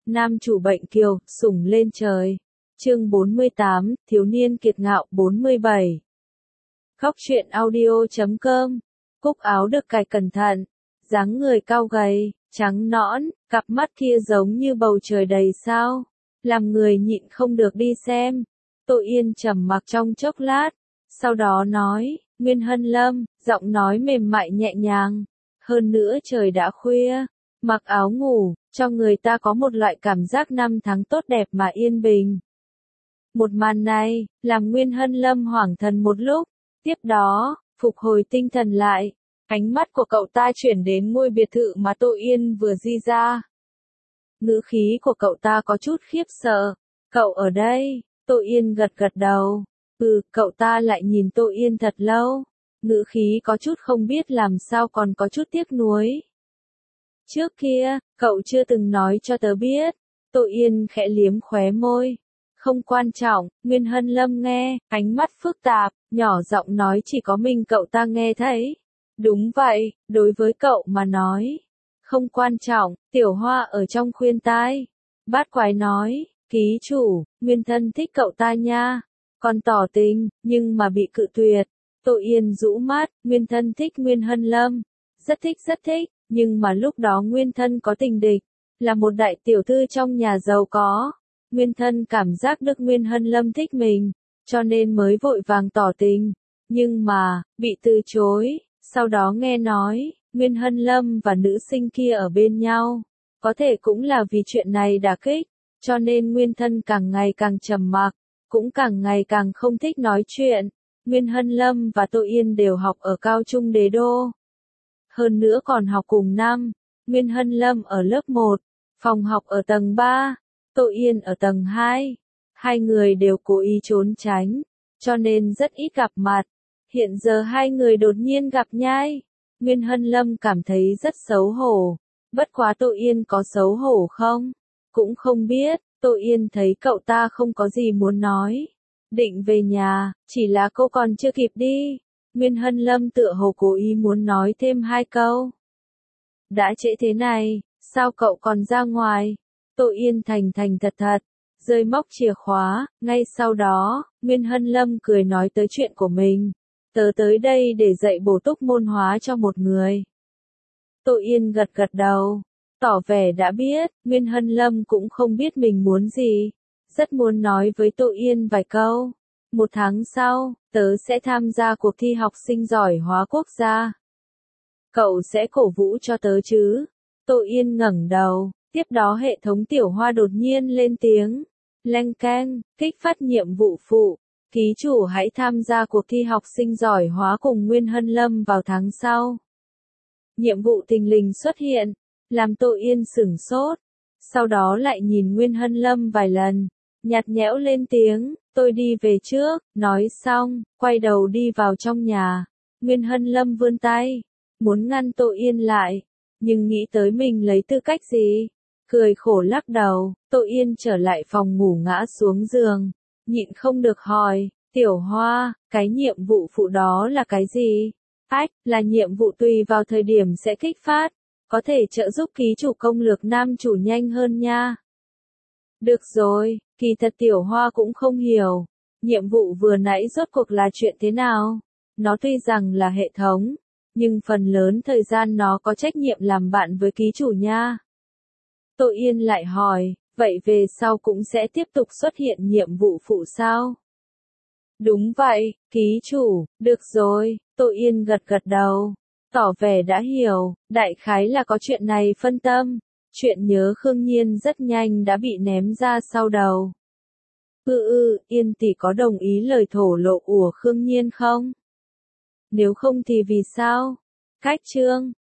Nam chủ bệnh kiều, sủng lên trời. Chương 48, thiếu niên kiệt ngạo 47. Khóc chuyện audio.com. Cúc áo được cài cẩn thận, dáng người cao gầy, trắng nõn, cặp mắt kia giống như bầu trời đầy sao, làm người nhịn không được đi xem. Tô Yên trầm mặc trong chốc lát, sau đó nói, Nguyên Hân Lâm, giọng nói mềm mại nhẹ nhàng. Hơn nữa trời đã khuya, mặc áo ngủ, cho người ta có một loại cảm giác năm tháng tốt đẹp mà yên bình. Một màn này, làm Nguyên Hân Lâm hoảng thần một lúc, tiếp đó, phục hồi tinh thần lại, ánh mắt của cậu ta chuyển đến ngôi biệt thự mà Tô Yên vừa di ra. Ngữ khí của cậu ta có chút khiếp sợ, cậu ở đây, Tô Yên gật gật đầu, cậu ta lại nhìn Tô Yên thật lâu, ngữ khí có chút không biết làm sao còn có chút tiếc nuối. Trước kia, cậu chưa từng nói cho tớ biết. Tô Yên khẽ liếm khóe môi. Không quan trọng, Nguyên Hân Lâm nghe, ánh mắt phức tạp, nhỏ giọng nói chỉ có mình cậu ta nghe thấy. Đúng vậy, đối với cậu mà nói. Không quan trọng, Tiểu Hoa ở trong khuyên tai. Bát Quái nói, ký chủ, Nguyên Thân thích cậu ta nha. Còn tỏ tình, nhưng mà bị cự tuyệt. Tô Yên rũ mắt, Nguyên Thân thích Nguyên Hân Lâm. Rất thích. Nhưng mà lúc đó Nguyên Thân có tình địch, là một đại tiểu thư trong nhà giàu có. Nguyên Thân cảm giác được Nguyên Hân Lâm thích mình, cho nên mới vội vàng tỏ tình. Nhưng mà, bị từ chối, sau đó nghe nói, Nguyên Hân Lâm và nữ sinh kia ở bên nhau. Có thể cũng là vì chuyện này đả kích, cho nên Nguyên Thân càng ngày càng trầm mặc, cũng càng ngày càng không thích nói chuyện. Nguyên Hân Lâm và Tô Yên đều học ở cao trung Đế Đô. Hơn nữa còn học cùng năm, Nguyên Hân Lâm ở lớp 1, phòng học ở tầng 3, Tô Yên ở tầng 2. Hai người đều cố ý trốn tránh, cho nên rất ít gặp mặt. Hiện giờ hai người đột nhiên gặp nhai. Nguyên Hân Lâm cảm thấy rất xấu hổ. Bất quá Tô Yên có xấu hổ không? Cũng không biết, Tô Yên thấy cậu ta không có gì muốn nói. Định về nhà, chỉ là cô còn chưa kịp đi. Nguyên Hân Lâm tựa hồ cố ý muốn nói thêm hai câu. Đã trễ thế này, sao cậu còn ra ngoài? Tô Yên thành thật, rơi móc chìa khóa, ngay sau đó, Nguyên Hân Lâm cười nói tới chuyện của mình. Tớ tới đây để dạy bổ túc môn hóa cho một người. Tô Yên gật đầu, tỏ vẻ đã biết, Nguyên Hân Lâm cũng không biết mình muốn gì. Rất muốn nói với Tô Yên vài câu. 1 tháng sau, tớ sẽ tham gia cuộc thi học sinh giỏi hóa quốc gia. Cậu sẽ cổ vũ cho tớ chứ? Tô Yên ngẩng đầu, tiếp đó hệ thống Tiểu Hoa đột nhiên lên tiếng. Leng keng, kích phát nhiệm vụ phụ. Ký chủ hãy tham gia cuộc thi học sinh giỏi hóa cùng Nguyên Hân Lâm vào tháng sau. Nhiệm vụ thình lình xuất hiện, làm Tô Yên sửng sốt. Sau đó lại nhìn Nguyên Hân Lâm vài lần, nhạt nhẽo lên tiếng, tôi đi về trước, nói xong, quay đầu đi vào trong nhà. Nguyên Hân Lâm vươn tay, muốn ngăn Tô Yên lại, nhưng nghĩ tới mình lấy tư cách gì, cười khổ lắc đầu. Tô Yên trở lại phòng ngủ ngã xuống giường, nhịn không được hỏi, Tiểu Hoa, cái nhiệm vụ phụ đó là cái gì? Là nhiệm vụ tùy vào thời điểm sẽ kích phát, có thể trợ giúp ký chủ công lược nam chủ nhanh hơn nha. Được rồi, kỳ thật Tiểu Hoa cũng không hiểu, nhiệm vụ vừa nãy rốt cuộc là chuyện thế nào. Nó tuy rằng là hệ thống, nhưng phần lớn thời gian nó có trách nhiệm làm bạn với ký chủ nha. Tô Yên lại hỏi, vậy về sau cũng sẽ tiếp tục xuất hiện nhiệm vụ phụ sao? Đúng vậy, ký chủ, được rồi, Tô Yên gật đầu, tỏ vẻ đã hiểu, đại khái là có chuyện này phân tâm. Chuyện nhớ Khương Nhiên rất nhanh đã bị ném ra sau đầu. Yên tỷ có đồng ý lời thổ lộ của Khương Nhiên không? Nếu không thì vì sao? Cách chương,